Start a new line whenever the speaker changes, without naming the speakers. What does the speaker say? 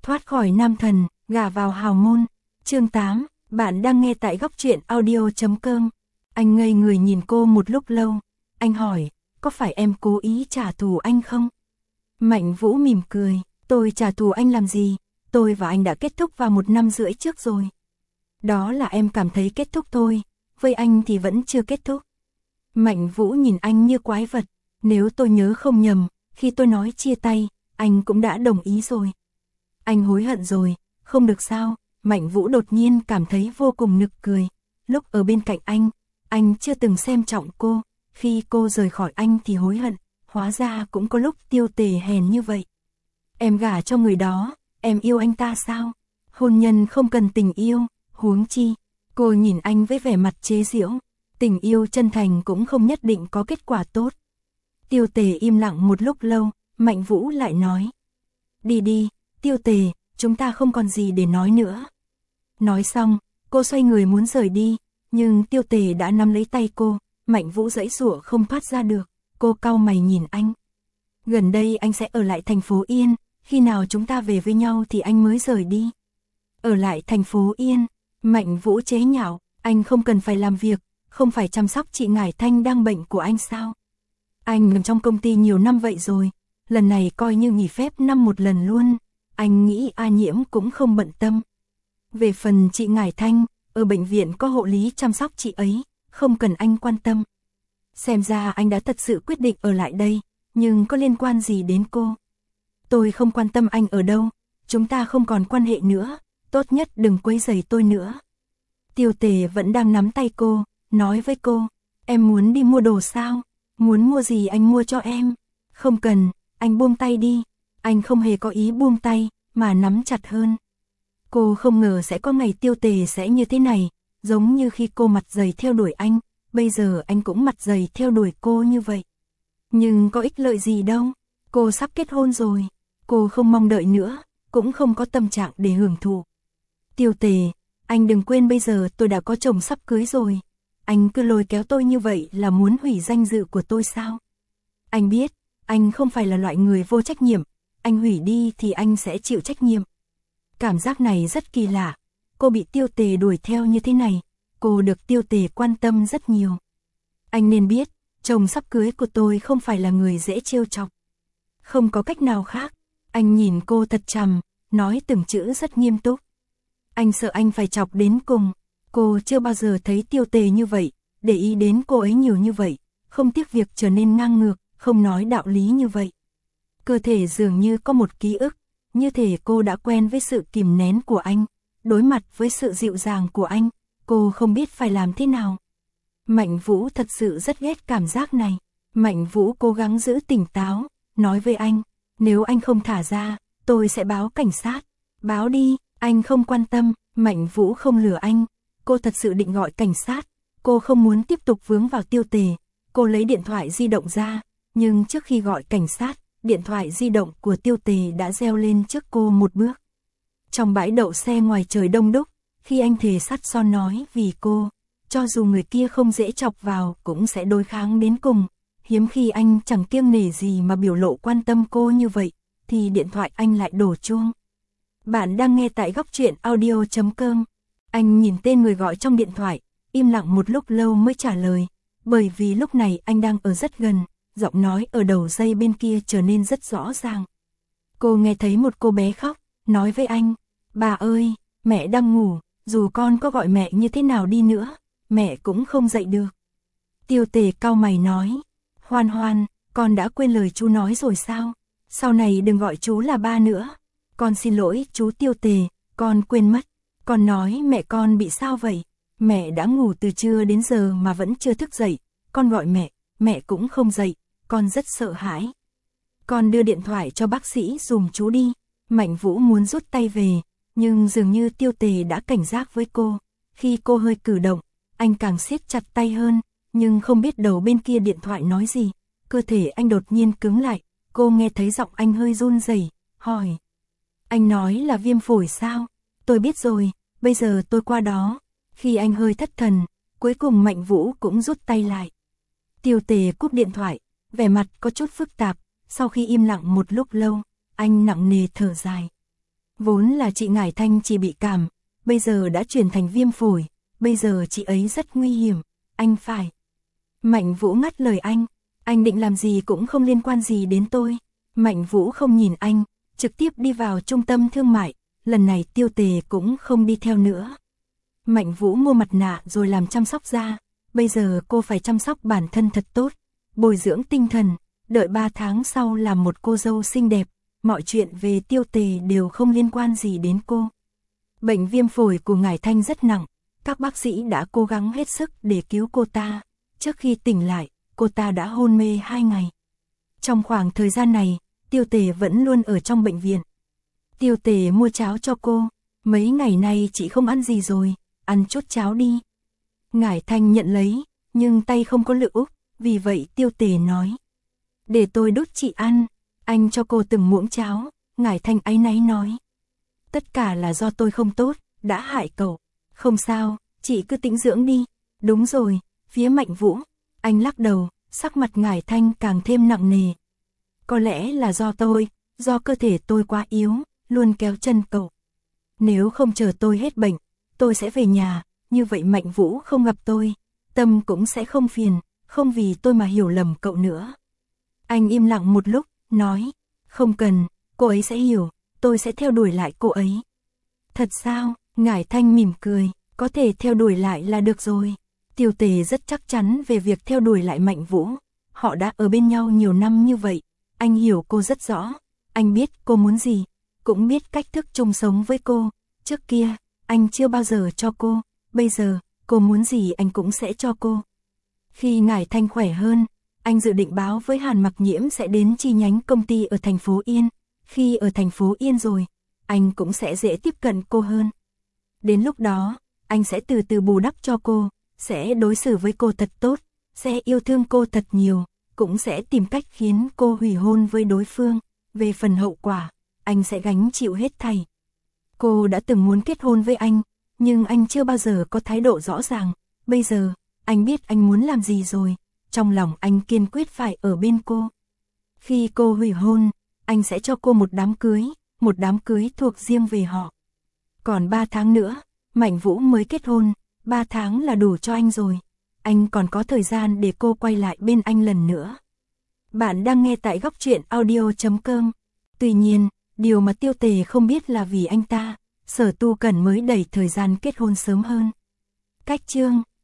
Thoát khỏi nam thần, gả vào hào môn. Chương 8, bạn đang nghe tại góc truyện audio.com. Anh ngây người nhìn cô một lúc lâu. Anh hỏi, có phải em cố ý trả thù anh không? Mạnh Vũ mỉm cười, tôi trả thù anh làm gì? Tôi và anh đã kết thúc vào 1 năm rưỡi trước rồi. Đó là em cảm thấy kết thúc thôi, với anh thì vẫn chưa kết thúc. Mạnh Vũ nhìn anh như quái vật, nếu tôi nhớ không nhầm, khi tôi nói chia tay, anh cũng đã đồng ý rồi. Anh hối hận rồi, không được sao? Mạnh Vũ đột nhiên cảm thấy vô cùng nực cười. Lúc ở bên cạnh anh chưa từng xem trọng cô, khi cô rời khỏi anh thì hối hận, hóa ra cũng có lúc tiêu tề hèn như vậy. Em gả cho người đó, em yêu anh ta sao? Hôn nhân không cần tình yêu, huống chi. Cô nhìn anh với vẻ mặt chế giễu, tình yêu chân thành cũng không nhất định có kết quả tốt. Tiêu tề im lặng một lúc lâu, Mạnh Vũ lại nói. Đi đi, Tiêu tề, chúng ta không còn gì để nói nữa. Nói xong, cô xoay người muốn rời đi, nhưng Tiêu tề đã nắm lấy tay cô, Mạnh Vũ giãy giụa không thoát ra được, cô cau mày nhìn anh. Gần đây anh sẽ ở lại thành phố Yên, khi nào chúng ta về với nhau thì anh mới rời đi. Ở lại thành phố Yên, Mạnh Vũ chế nhạo, anh không cần phải làm việc, không phải chăm sóc chị Ngải Thanh đang bệnh của anh sao? Anh làm trong công ty nhiều năm vậy rồi, lần này coi như nghỉ phép năm một lần luôn, anh nghĩ A Nhiễm cũng không bận tâm. Về phần chị Ngải Thanh, ở bệnh viện có hộ lý chăm sóc chị ấy, không cần anh quan tâm. Xem ra anh đã thật sự quyết định ở lại đây, nhưng có liên quan gì đến cô? Tôi không quan tâm anh ở đâu, chúng ta không còn quan hệ nữa, tốt nhất đừng quấy rầy tôi nữa. Tiêu tề vẫn đang nắm tay cô, nói với cô, em muốn đi mua đồ sao? Muốn mua gì anh mua cho em. Không cần, anh buông tay đi. Anh không hề có ý buông tay, mà nắm chặt hơn. Cô không ngờ sẽ có ngày tiêu tề sẽ như thế này, giống như khi cô mặt dày theo đuổi anh, bây giờ anh cũng mặt dày theo đuổi cô như vậy. Nhưng có ích lợi gì đâu, cô sắp kết hôn rồi, cô không mong đợi nữa, cũng không có tâm trạng để hưởng thụ. Tiêu tề, anh đừng quên bây giờ tôi đã có chồng sắp cưới rồi. Anh cứ lôi kéo tôi như vậy là muốn hủy danh dự của tôi sao? Anh biết, anh không phải là loại người vô trách nhiệm, anh hủy đi thì anh sẽ chịu trách nhiệm. Cảm giác này rất kỳ lạ, cô bị tiêu tề đuổi theo như thế này, cô được tiêu tề quan tâm rất nhiều. Anh nên biết, chồng sắp cưới của tôi không phải là người dễ trêu chọc. Không có cách nào khác, anh nhìn cô thật chằm, nói từng chữ rất nghiêm túc. Anh sợ anh phải chọc đến cùng. Cô chưa bao giờ thấy tiêu tề như vậy, để ý đến cô ấy nhiều như vậy, không tiếc việc trở nên ngang ngược, không nói đạo lý như vậy. Cơ thể dường như có một ký ức, như thể cô đã quen với sự kìm nén của anh, đối mặt với sự dịu dàng của anh, cô không biết phải làm thế nào. Mạnh Vũ thật sự rất ghét cảm giác này. Mạnh Vũ cố gắng giữ tỉnh táo, nói với anh, nếu anh không thả ra, tôi sẽ báo cảnh sát. Báo đi, anh không quan tâm. Mạnh Vũ không lừa anh. Cô thật sự định gọi cảnh sát, cô không muốn tiếp tục vướng vào tiêu tề. Cô lấy điện thoại di động ra, nhưng trước khi gọi cảnh sát, điện thoại di động của tiêu tề đã reo lên trước cô một bước. Trong bãi đậu xe ngoài trời đông đúc, khi anh thề sắt son nói vì cô, cho dù người kia không dễ chọc vào cũng sẽ đối kháng đến cùng. Hiếm khi anh chẳng kiêng nể gì mà biểu lộ quan tâm cô như vậy, thì điện thoại anh lại đổ chuông. Bạn đang nghe tại góc truyện audio.com. Anh nhìn tên người gọi trong điện thoại, im lặng một lúc lâu mới trả lời, bởi vì lúc này anh đang ở rất gần, giọng nói ở đầu dây bên kia trở nên rất rõ ràng. Cô nghe thấy một cô bé khóc, nói với anh, bà ơi, mẹ đang ngủ, dù con có gọi mẹ như thế nào đi nữa, mẹ cũng không dậy được. Tiêu tề cau mày nói, Hoan Hoan, con đã quên lời chú nói rồi sao? Sau này đừng gọi chú là ba nữa. Con xin lỗi chú Tiêu tề, con quên mất. Con nói mẹ con bị sao vậy? Mẹ đã ngủ từ trưa đến giờ mà vẫn chưa thức dậy. Con gọi mẹ, mẹ cũng không dậy. Con rất sợ hãi. Con đưa điện thoại cho bác sĩ dùm chú đi. Mạnh Vũ muốn rút tay về, nhưng dường như Tiêu tề đã cảnh giác với cô. Khi cô hơi cử động, anh càng siết chặt tay hơn, nhưng không biết đầu bên kia điện thoại nói gì. Cơ thể anh đột nhiên cứng lại, cô nghe thấy giọng anh hơi run rẩy, hỏi. Anh nói là viêm phổi sao? Tôi biết rồi, bây giờ tôi qua đó. Khi anh hơi thất thần, cuối cùng Mạnh Vũ cũng rút tay lại. Tiêu tề cúp điện thoại, vẻ mặt có chút phức tạp, sau khi im lặng một lúc lâu, anh nặng nề thở dài. Vốn là chị Ngải Thanh chỉ bị cảm, bây giờ đã chuyển thành viêm phổi, bây giờ chị ấy rất nguy hiểm, anh phải. Mạnh Vũ ngắt lời anh định làm gì cũng không liên quan gì đến tôi. Mạnh Vũ không nhìn anh, trực tiếp đi vào trung tâm thương mại, lần này Tiêu Tề cũng không đi theo nữa. Mạnh Vũ mua mặt nạ rồi làm chăm sóc da, bây giờ cô phải chăm sóc bản thân thật tốt, bồi dưỡng tinh thần, đợi 3 tháng sau làm một cô dâu xinh đẹp, mọi chuyện về Tiêu Tề đều không liên quan gì đến cô. Bệnh viêm phổi của Ngải Thanh rất nặng, các bác sĩ đã cố gắng hết sức để cứu cô ta, trước khi tỉnh lại, cô ta đã hôn mê 2 ngày. Trong khoảng thời gian này, Tiêu Tề vẫn luôn ở trong bệnh viện. Tiêu Tề mua cháo cho cô, mấy ngày nay chị không ăn gì rồi, ăn chút cháo đi. Ngải Thanh nhận lấy, nhưng tay không có lựu, vì vậy Tiêu Tề nói. Để tôi đút chị ăn, anh cho cô từng muỗng cháo, Ngải Thanh áy náy nói. Tất cả là do tôi không tốt, đã hại cậu. Không sao, chị cứ tĩnh dưỡng đi. Đúng rồi, phía Mạnh Vũ, anh lắc đầu, sắc mặt Ngải Thanh càng thêm nặng nề. Có lẽ là do tôi, do cơ thể tôi quá yếu, luôn kéo chân cậu. Nếu không chờ tôi hết bệnh, tôi sẽ về nhà, như vậy Mạnh Vũ không gặp tôi, tâm cũng sẽ không phiền, không vì tôi mà hiểu lầm cậu nữa. Anh im lặng một lúc, nói, không cần, cô ấy sẽ hiểu, tôi sẽ theo đuổi lại cô ấy. Thật sao? Ngải Thanh mỉm cười, có thể theo đuổi lại là được rồi. Tiêu Tề rất chắc chắn về việc theo đuổi lại Mạnh Vũ, họ đã ở bên nhau nhiều năm như vậy, anh hiểu cô rất rõ, anh biết cô muốn gì, cũng biết cách thức chung sống với cô, trước kia, anh chưa bao giờ cho cô, bây giờ, cô muốn gì anh cũng sẽ cho cô. Khi Ngải Thanh khỏe hơn, anh dự định báo với Hàn Mặc Nhiễm sẽ đến chi nhánh công ty ở thành phố Yên, khi ở thành phố Yên rồi, anh cũng sẽ dễ tiếp cận cô hơn. Đến lúc đó, anh sẽ từ từ bù đắp cho cô, sẽ đối xử với cô thật tốt, sẽ yêu thương cô thật nhiều, cũng sẽ tìm cách khiến cô hủy hôn với đối phương, về phần hậu quả, anh sẽ gánh chịu hết thảy. Cô đã từng muốn kết hôn với anh, nhưng anh chưa bao giờ có thái độ rõ ràng, bây giờ, anh biết anh muốn làm gì rồi, trong lòng anh kiên quyết phải ở bên cô. Khi cô hủy hôn, anh sẽ cho cô một đám cưới thuộc riêng về họ. Còn 3 tháng nữa, Mạnh Vũ mới kết hôn, 3 tháng là đủ cho anh rồi. Anh còn có thời gian để cô quay lại bên anh lần nữa. Bạn đang nghe tại góc truyện audio.com. Tuy nhiên, điều mà Tiêu Tề không biết là vì anh ta, Sở Tu Cẩn mới đẩy thời gian kết hôn sớm hơn. Cách chương